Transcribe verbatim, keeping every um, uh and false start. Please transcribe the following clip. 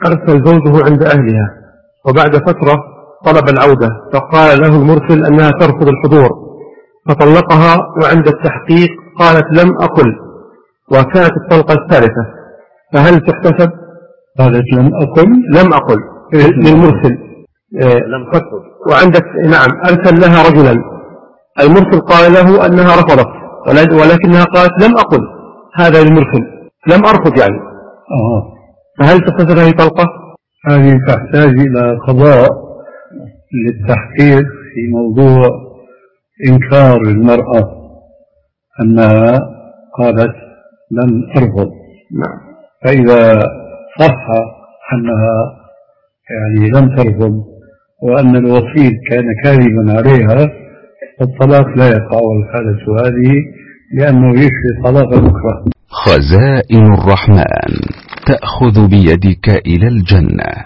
أرسل زوجه عند أهلها، وبعد فترة طلب العودة، فقال له المرسل أنها ترفض الحضور، فطلقها، وعند التحقيق قالت لم أقل، وكانت الطلقة الثالثة، فهل تحتسب؟ قالت لم أقل لم أقل للمرسل لم ترفض، وعندك نعم أرسل لها رجلا، المرسل قال له أنها رفضت، ولكنها قالت لم أقل، هذا المرسل لم أرفض يعني. آه. فهل تحتسب هذه طلقة؟ هذه تحتاج إلى قضاء للتحقيق في موضوع إنكار المرأة أنها قالت لم أرفض. نعم. فإذا صح أنها يعني لم ترفض وأن الوسيط كان كاذبا عليها، فالطلاق لا يقع الحالة هذه، لأنه يشفي طلاق الأخرى. خزائن الرحمن تأخذ بيدك إلى الجنة.